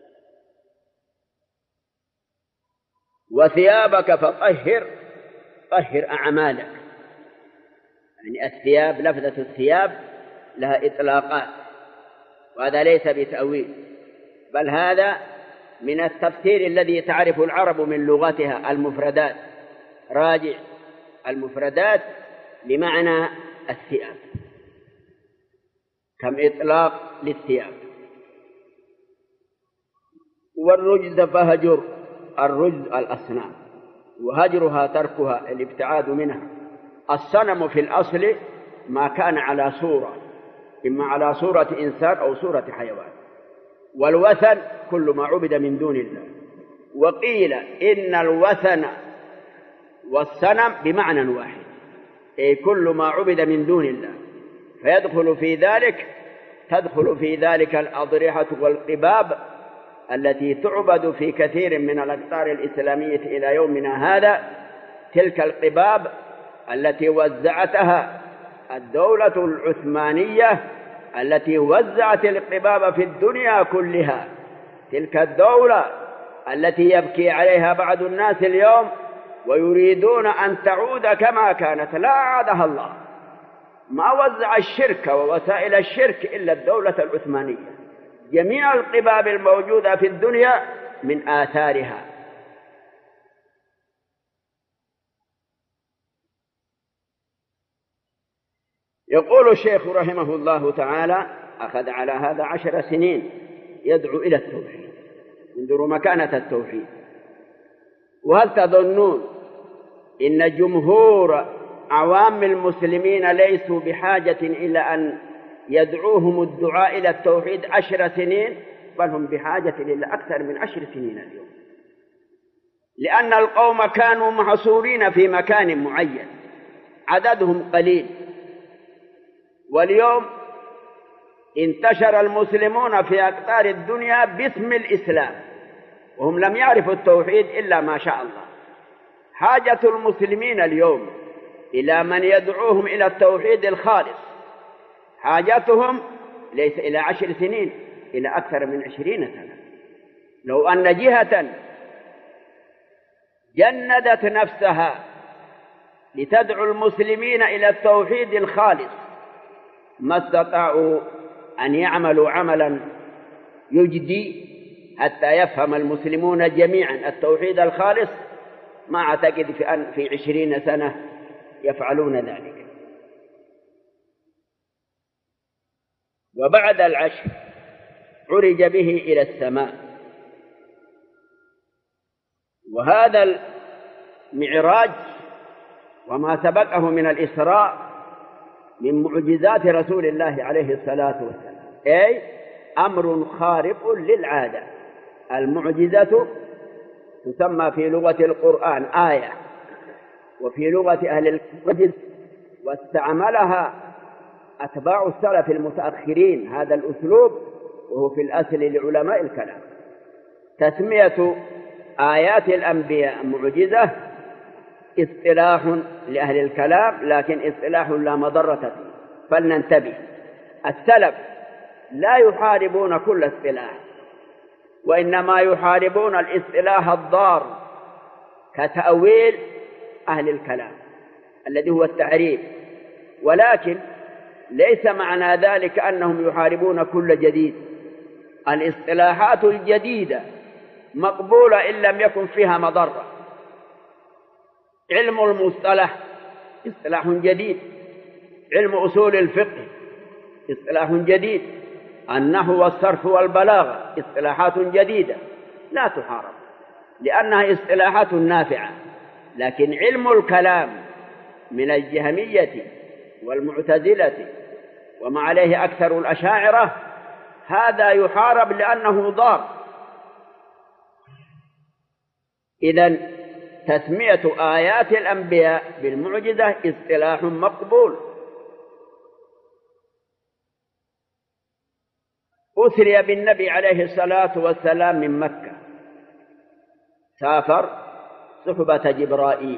وثيابك فطهر، طهر أعمالك. يعني الثياب، لفظة الثياب لها إطلاقات، وهذا ليس بتأويل، بل هذا من التفسير الذي تعرف العرب من لغتها. المفردات، راجع المفردات لمعنى الثياب، كم إطلاق للثياب. والرجز فهجر، الرجز الأصنام، وهجرها تركها الابتعاد منها. الصنم في الأصل ما كان على صورة، إما على صورة إنسان أو صورة حيوان. والوثن كل ما عبد من دون الله. وقيل إن الوثن والصنم بمعنى واحد، أي كل ما عبد من دون الله. فيدخل في ذلك، تدخل في ذلك الأضرحة والقباب التي تعبد في كثير من الأقطار الإسلامية إلى يومنا هذا. تلك القباب التي وزعتها الدولة العثمانية، التي وزعت القباب في الدنيا كلها، تلك الدولة التي يبكي عليها بعض الناس اليوم ويريدون أن تعود كما كانت، لا أعادها الله. ما وزع الشرك ووسائل الشرك إلا الدولة العثمانية. جميع القباب الموجودة في الدنيا من آثارها. يقول الشيخ رحمه الله تعالى: أخذ على هذا 10 سنين يدعو إلى التوحيد، انظروا مكانة التوحيد. وهل تظنون إن جمهور عوام المسلمين ليسوا بحاجة إلى أن يدعوهم الدعاء إلى التوحيد 10 سنين؟ بل هم بحاجة إلى أكثر من 10 سنين اليوم، لأن القوم كانوا محصورين في مكان معين، عددهم قليل. واليوم انتشر المسلمون في أقطار الدنيا باسم الإسلام، وهم لم يعرفوا التوحيد إلا ما شاء الله. حاجة المسلمين اليوم إلى من يدعوهم إلى التوحيد الخالص، حاجتهم ليس إلى 10 سنين، إلى أكثر من 20 سنة. لو أن جهة جندت نفسها لتدعو المسلمين إلى التوحيد الخالص ما استطاعوا أن يعملوا عملا يجدي حتى يفهم المسلمون جميعا التوحيد الخالص. ما أعتقد في 20 سنة يفعلون ذلك. وبعد العشر عرج به إلى السماء، وهذا المعراج وما سبقه من الإسراء من معجزات رسول الله عليه الصلاة والسلام، أي أمر خارق للعادة. المعجزة تسمى في لغة القرآن آية، وفي لغة أهل الحديث واستعملها أتباع السلف المتأخرين هذا الأسلوب، وهو في الأصل لعلماء الكلام. تسمية آيات الأنبياء معجزة اصطلاح لأهل الكلام، لكن اصطلاح لا مضرة فيه، فلننتبه. السلف لا يحاربون كل اصطلاح، وإنما يحاربون الاصطلاح الضار كتأويل أهل الكلام الذي هو التعريف، ولكن ليس معنى ذلك أنهم يحاربون كل جديد. الاصطلاحات الجديدة مقبولة إن لم يكن فيها مضرة. علم المصطلح اصطلاح جديد، علم أصول الفقه اصطلاح جديد، النحو والصرف والبلاغة اصطلاحات جديدة لا تحارب لأنها اصطلاحات نافعة. لكن علم الكلام من الجهمية والمعتزلة وما عليه أكثر الأشاعرة هذا يحارب لأنه ضار. إذن تسمية آيات الأنبياء بالمعجزة اصطلاح مقبول. أسري بالنبي عليه الصلاة والسلام من مكة، سافر صحبة جبرائيل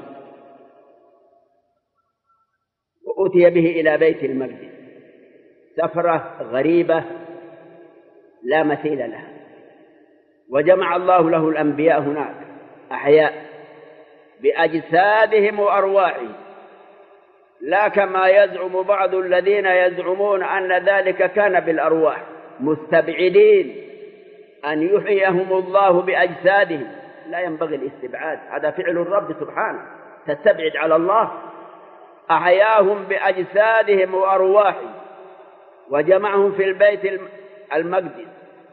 وأتي به إلى بيت المقدس، سفرة غريبة لا مثيل لها، وجمع الله له الأنبياء هناك أحياء بأجسادهم وأرواحهم، لا كما يزعم بعض الذين يزعمون أن ذلك كان بالأرواح، مستبعدين أن يحييهم الله بأجسادهم. لا ينبغي الاستبعاد، هذا فعل الرب سبحانه، تستبعد على الله. أحياهم بأجسادهم وأرواحهم وجمعهم في البيت المقدس،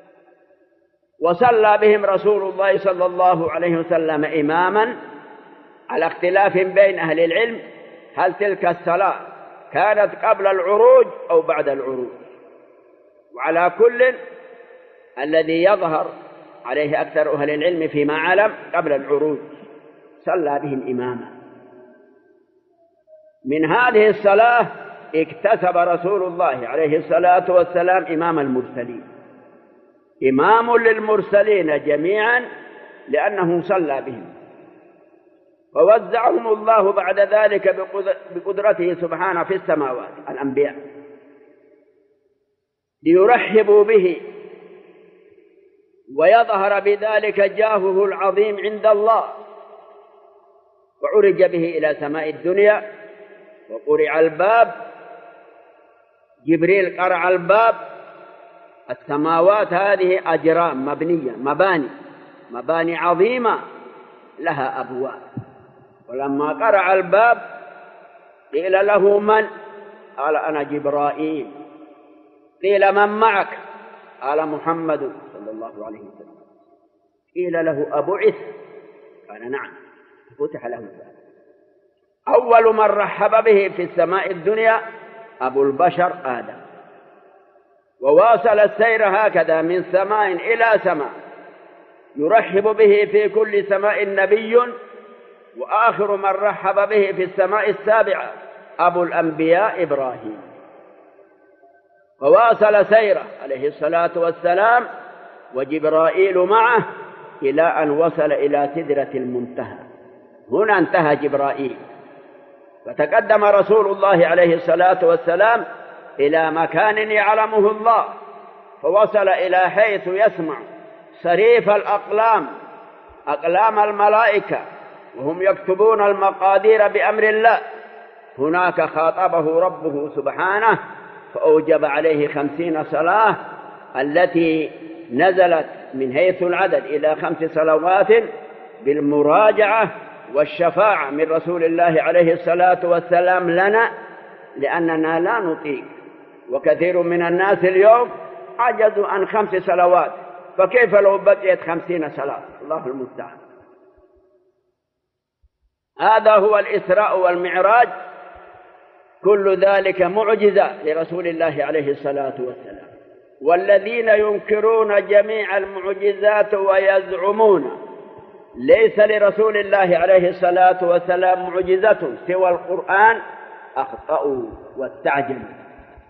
وصلى بهم رسول الله صلى الله عليه وسلم إماما، على اختلاف بين أهل العلم هل تلك الصلاة كانت قبل العروج أو بعد العروج، وعلى كل الذي يظهر عليه أكثر أهل العلم فيما علم قبل العروج، صلى بهم إماما. من هذه الصلاة اكتسب رسول الله عليه الصلاة والسلام إمام المرسلين، إمام للمرسلين جميعا لأنه صلى بهم، ووزعهم الله بعد ذلك بقدرته سبحانه في السماوات الأنبياء ليرحبوا به ويظهر بذلك جاهه العظيم عند الله. وعرج به إلى سماء الدنيا وقرع الباب، جبريل قرع الباب. السماوات هذه أجرام مبنية، مباني عظيمة لها أبواب، ولما قرع الباب قيل له من؟ قال أنا جبرائيل. قيل من معك؟ قال محمد صلى الله عليه وسلم. قيل له أبعث؟ قال نعم. فتح له الباب. أول من رحب به في السماء الدنيا أبو البشر آدم، وواصل السير هكذا من سماء إلى سماء، يرحب به في كل سماء نبي، وآخر من رحب به في السماء السابعة أبو الأنبياء إبراهيم. فواصل سيره عليه الصلاة والسلام وجبرائيل معه إلى أن وصل إلى سدرة المنتهى. هنا انتهى جبرائيل، فتقدم رسول الله عليه الصلاة والسلام إلى مكان يعلمه الله، فوصل إلى حيث يسمع صريف الأقلام، أقلام الملائكة وهم يكتبون المقادير بأمر الله. هناك خاطبه ربه سبحانه فأوجب عليه 50 صلاة التي نزلت من حيث العدد إلى 5 صلوات بالمراجعة والشفاعة من رسول الله عليه الصلاة والسلام لنا، لأننا لا نطيق، وكثير من الناس اليوم عجزوا عن 5 صلوات، فكيف لو بقيت 50 صلاة؟ الله المستعان. هذا هو الإسراء والمعراج، كل ذلك معجزة لرسول الله عليه الصلاة والسلام. والذين ينكرون جميع المعجزات ويزعمون ليس لرسول الله عليه الصلاة والسلام معجزة سوى القرآن أخطأوا واستعجلوا.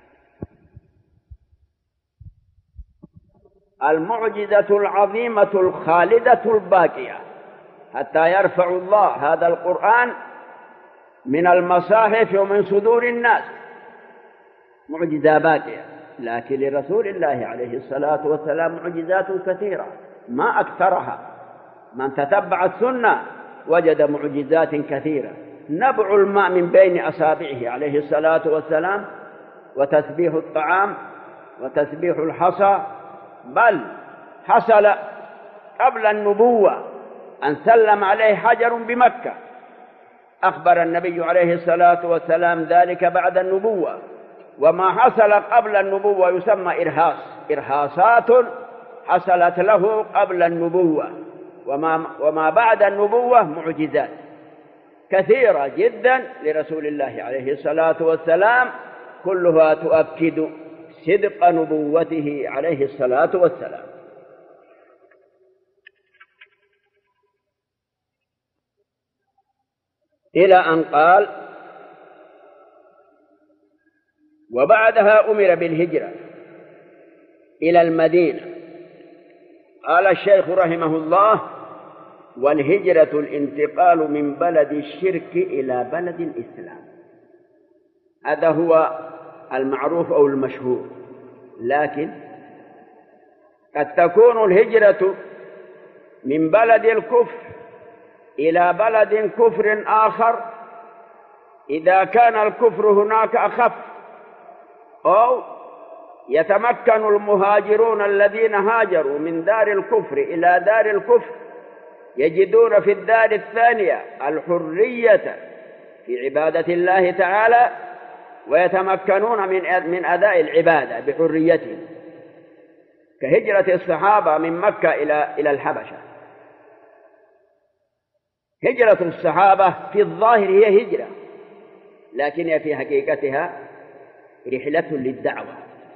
المعجزة العظيمة الخالدة الباقية حتى يرفع الله هذا القرآن من المصاحف ومن صدور الناس، معجزة باقية. لكن لرسول الله عليه الصلاة والسلام معجزات كثيرة ما أكثرها، من تتبع السنة وجد معجزات كثيرة. نبع الماء من بين أصابعه عليه الصلاة والسلام، وتسبيح الطعام، وتسبيح الحصى، بل حصل قبل النبوة أن سلم عليه حجر بمكة، أخبر النبي عليه الصلاة والسلام ذلك بعد النبوة. وما حصل قبل النبوة يسمى إرهاص، إرهاصات حصلت له قبل النبوة، وما بعد النبوة معجزات كثيرة جدا لرسول الله عليه الصلاة والسلام، كلها تؤكد صدق نبوته عليه الصلاة والسلام. إلى أن قال: وبعدها أمر بالهجرة إلى المدينة. قال الشيخ رحمه الله: والهجرة الانتقال من بلد الشرك إلى بلد الإسلام. هذا هو المعروف أو المشهور، لكن قد تكون الهجرة من بلد الكفر إلى بلد كفر آخر إذا كان الكفر هناك أخف، أو يتمكن المهاجرون الذين هاجروا من دار الكفر إلى دار الكفر يجدون في الدار الثانية الحرية في عبادة الله تعالى، ويتمكنون من أداء العبادة بحريتهم، كهجرة الصحابة من مكة إلى الحبشة. هجرة الصحابة في الظاهر هي هجرة، لكن هي في حقيقتها رحلة للدعوة،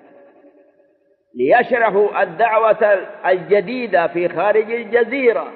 ليشرحوا الدعوة الجديدة في خارج الجزيرة،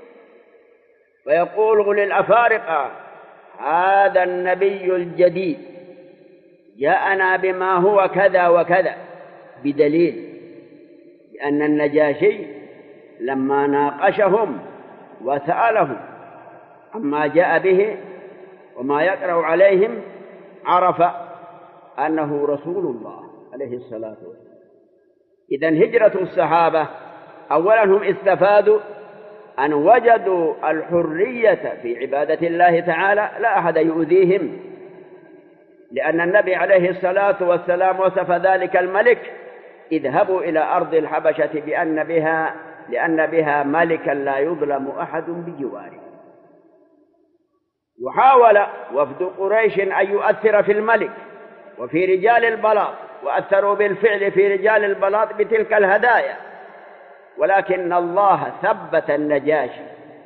ويقول للأفارقة: هذا النبي الجديد جاءنا بما هو كذا وكذا، بدليل لأن النجاشي لما ناقشهم وسألهم عما جاء به وما يقرأ عليهم عرف أنه رسول الله عليه الصلاة والسلام. إذن هجرة الصحابة أولا هم استفادوا أن وجدوا الحرية في عبادة الله تعالى، لا أحد يؤذيهم، لأن النبي عليه الصلاة والسلام وصف ذلك الملك: اذهبوا إلى أرض الحبشة لأن بها ملكا لا يظلم أحد بجواره. وحاول وفد قريش أن يؤثر في الملك وفي رجال البلاط، وأثروا بالفعل في رجال البلاط بتلك الهدايا، ولكن الله ثبت النجاشي.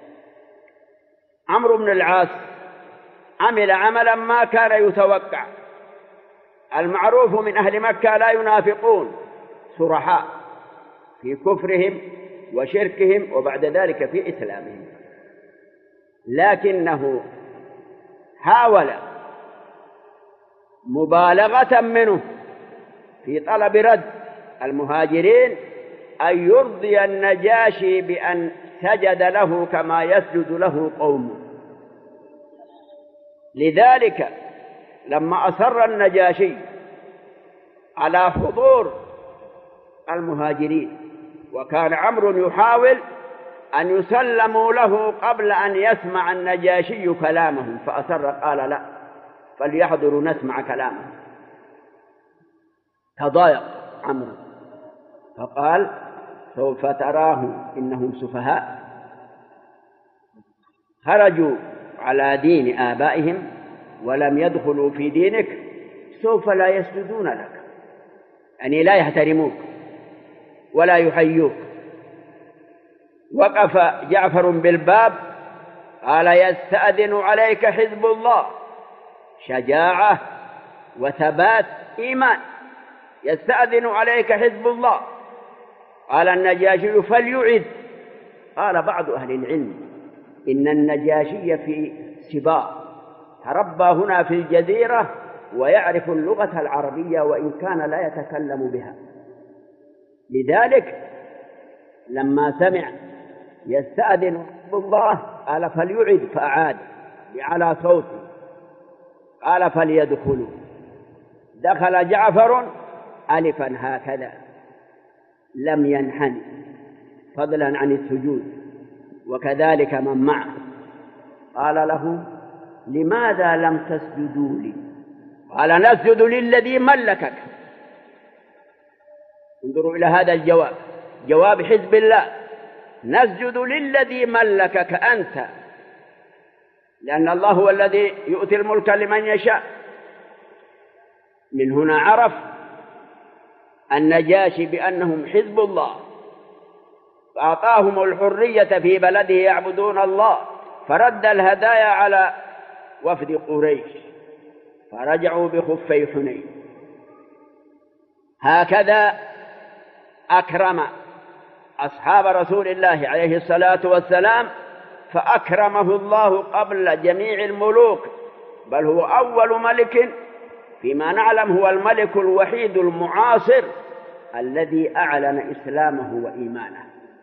عمرو بن العاص عمل عملا ما كان يتوقع. المعروف من أهل مكة لا ينافقون، صرحاء في كفرهم وشركهم وبعد ذلك في إسلامهم، لكنه حاول مبالغة منه في طلب رد المهاجرين أن يرضي النجاشي بأن سجد له كما يسجد له قومه. لذلك لما أصر النجاشي على حضور المهاجرين، وكان عمرو يحاول أن يسلموا له قبل أن يسمع النجاشي كلامهم، فأصر قال لا، فليحضروا نسمع كلامه. تضايق عمرو فقال سوف تراه إنهم سفهاء خرجوا على دين آبائهم ولم يدخلوا في دينك، سوف لا يسجدون لك، يعني لا يحترموك ولا يحيوك. وقف جعفر بالباب قال يستأذن عليك حزب الله، شجاعة وثبات إيمان، يستأذن عليك حزب الله. قال النجاشي فليعد. قال بعض أهل العلم إن النجاشي في سباق، تربى هنا في الجزيرة ويعرف اللغة العربية وإن كان لا يتكلم بها، لذلك لما سمع يستأذن الله قال فليعد، فأعاد على صوته قال فليدخلوا. دخل جعفر ألفا هكذا لم ينحني فضلا عن السجود، وكذلك من معه. قال له لماذا لم تسجدوا لي؟ قال نسجد للذي ملكك. انظروا إلى هذا الجواب، جواب حزب الله، نسجد للذي ملكك أنت، لأن الله هو الذي يؤتي الملك لمن يشاء. من هنا عرف النجاشي بأنهم حزب الله، فأعطاهم الحرية في بلده يعبدون الله، فرد الهدايا على وفد قريش فرجعوا بخفي حنين. هكذا أكرم أصحاب رسول الله عليه الصلاة والسلام، فأكرمه الله قبل جميع الملوك، بل هو أول ملك فيما نعلم، هو الملك الوحيد المعاصر الذي أعلن إسلامه وإيمانه.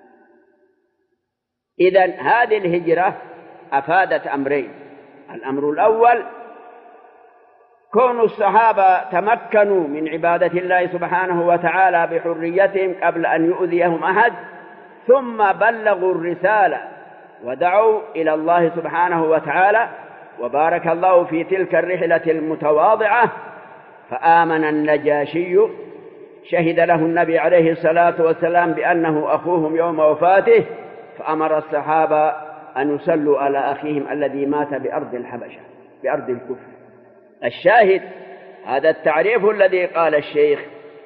إذن هذه الهجرة أفادت أمرين: الأمر الأول كون الصحابة تمكنوا من عبادة الله سبحانه وتعالى بحريتهم قبل أن يؤذيهم أحد، ثم بلغوا الرسالة ودعوا إلى الله سبحانه وتعالى، وبارك الله في تلك الرحلة المتواضعة. فآمن النجاشي، شهد له النبي عليه الصلاة والسلام بأنه أخوهم يوم وفاته، فأمر الصحابة أن يصلوا على أخيهم الذي مات بأرض الحبشة، بأرض الكفر. الشاهد هذا التعريف الذي قال الشيخ: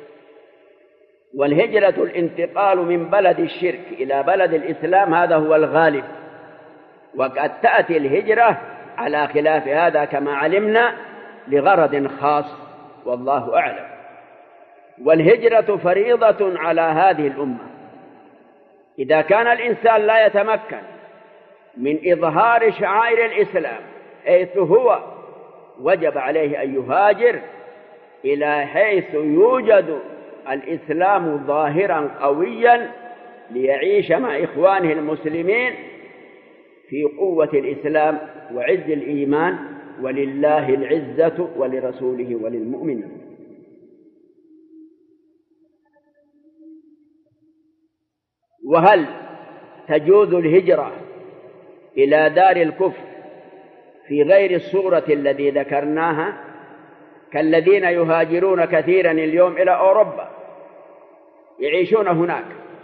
والهجرة الانتقال من بلد الشرك إلى بلد الإسلام، هذا هو الغالب، وقد تأتي الهجرة على خلاف هذا كما علمنا لغرض خاص، والله أعلم. والهجرة فريضة على هذه الأمة. إذا كان الإنسان لا يتمكن من إظهار شعائر الإسلام حيث هو، وجب عليه أن يهاجر إلى حيث يوجد الإسلام ظاهرا قويا، ليعيش مع إخوانه المسلمين في قوة الإسلام وعز الإيمان، ولله العزة ولرسوله وللمؤمنين. وهل تجوز الهجرة إلى دار الكفر في غير الصورة التي ذكرناها، كالذين يهاجرون كثيرا اليوم إلى أوروبا يعيشون هناك؟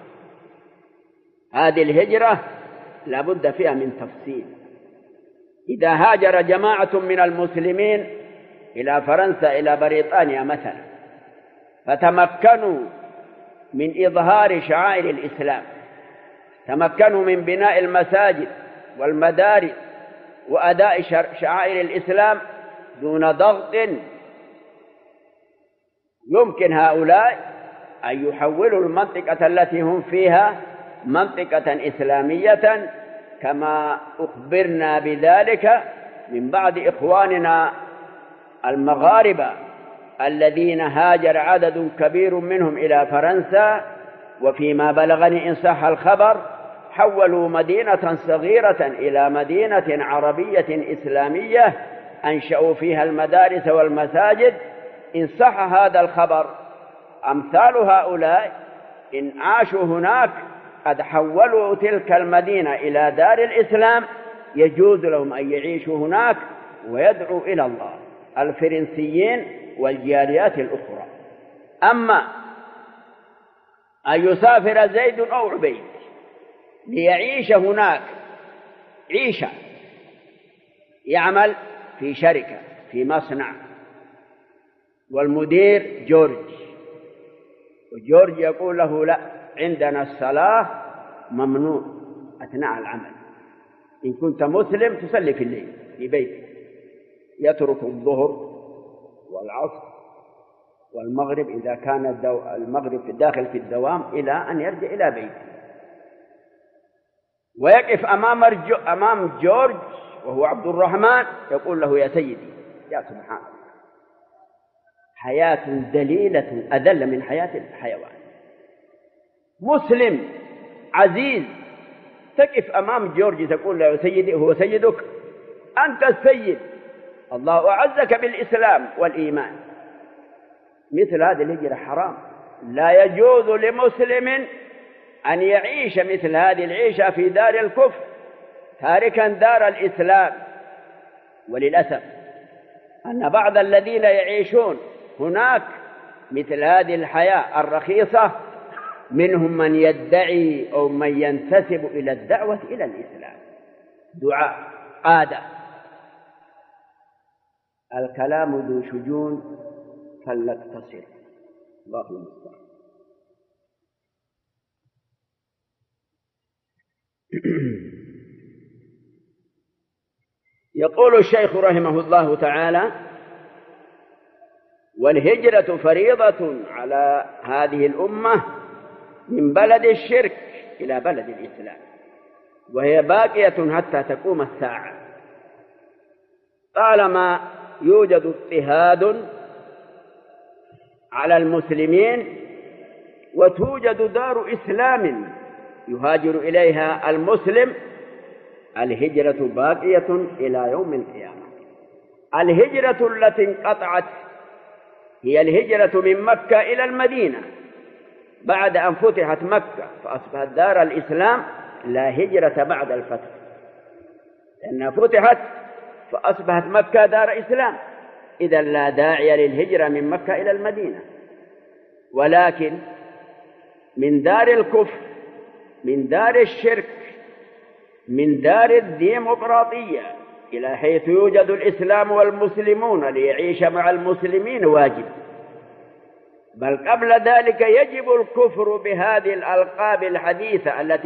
هذه الهجرة لا بد فيها من تفصيل. إذا هاجر جماعة من المسلمين إلى فرنسا، إلى بريطانيا مثلا، فتمكنوا من إظهار شعائر الإسلام، تمكنوا من بناء المساجد والمدارس وأداء شعائر الإسلام دون ضغط، يمكن هؤلاء أن يحولوا المنطقة التي هم فيها منطقة إسلامية، كما أخبرنا بذلك من بعض إخواننا المغاربة الذين هاجر عدد كبير منهم إلى فرنسا، وفيما بلغني إن صح الخبر حولوا مدينة صغيرة إلى مدينة عربية إسلامية أنشأوا فيها المدارس والمساجد. إن صح هذا الخبر أمثال هؤلاء إن عاشوا هناك قد حولوا تلك المدينة إلى دار الإسلام، يجوز لهم أن يعيشوا هناك ويدعوا إلى الله، الفرنسيين والجاليات الأخرى. أما أن يسافر زيد أو عبيد ليعيش هناك عيشة، يعمل في شركة في مصنع والمدير جورج، وجورج يقول له لا، عندنا الصلاة ممنوع أثناء العمل، إن كنت مسلم تصلي في الليل في بيتك، يترك الظهر والعصر والمغرب إذا كان المغرب داخل في الدوام إلى أن يرجع إلى بيته، ويقف أمام جورج وهو عبد الرحمن يقول له يا سيدي. يا سبحان الله، حياة دليلة أذل من حياة الحيوان. مسلم عزيز تقف أمام جورج تقول له يا سيدي، هو سيدك، أنت السيد، الله أعزك بالإسلام والإيمان. مثل هذه الهجرة حرام، لا يجوز لمسلم أن يعيش مثل هذه العيشة في دار الكفر تاركا دار الإسلام. وللأسف أن بعض الذين يعيشون هناك مثل هذه الحياة الرخيصة منهم من يدعي أو من ينتسب إلى الدعوة إلى الإسلام، دعاء عادة. الكلام ذو شجون فلنقتصر، الله المستعان. يقول الشيخ رحمه الله تعالى: والهجرة فريضة على هذه الأمة من بلد الشرك إلى بلد الإسلام، وهي باقية حتى تقوم الساعة، طالما يوجد اضطهاد على المسلمين وتوجد دار إسلام يهاجر إليها المسلم. الهجرة باقية إلى يوم القيامة. الهجرة التي انقطعت هي الهجرة من مكة إلى المدينة بعد أن فتحت مكة فأصبحت دار الإسلام، لا هجرة بعد الفتح، لأنها فتحت فأصبحت مكة دار إسلام، إذا لا داعي للهجرة من مكة إلى المدينة. ولكن من دار الكفر، من دار الشرك، من دار الديمقراطية إلى حيث يوجد الإسلام والمسلمون ليعيش مع المسلمين واجب، بل قبل ذلك يجب الكفر بهذه الألقاب الحديثة التي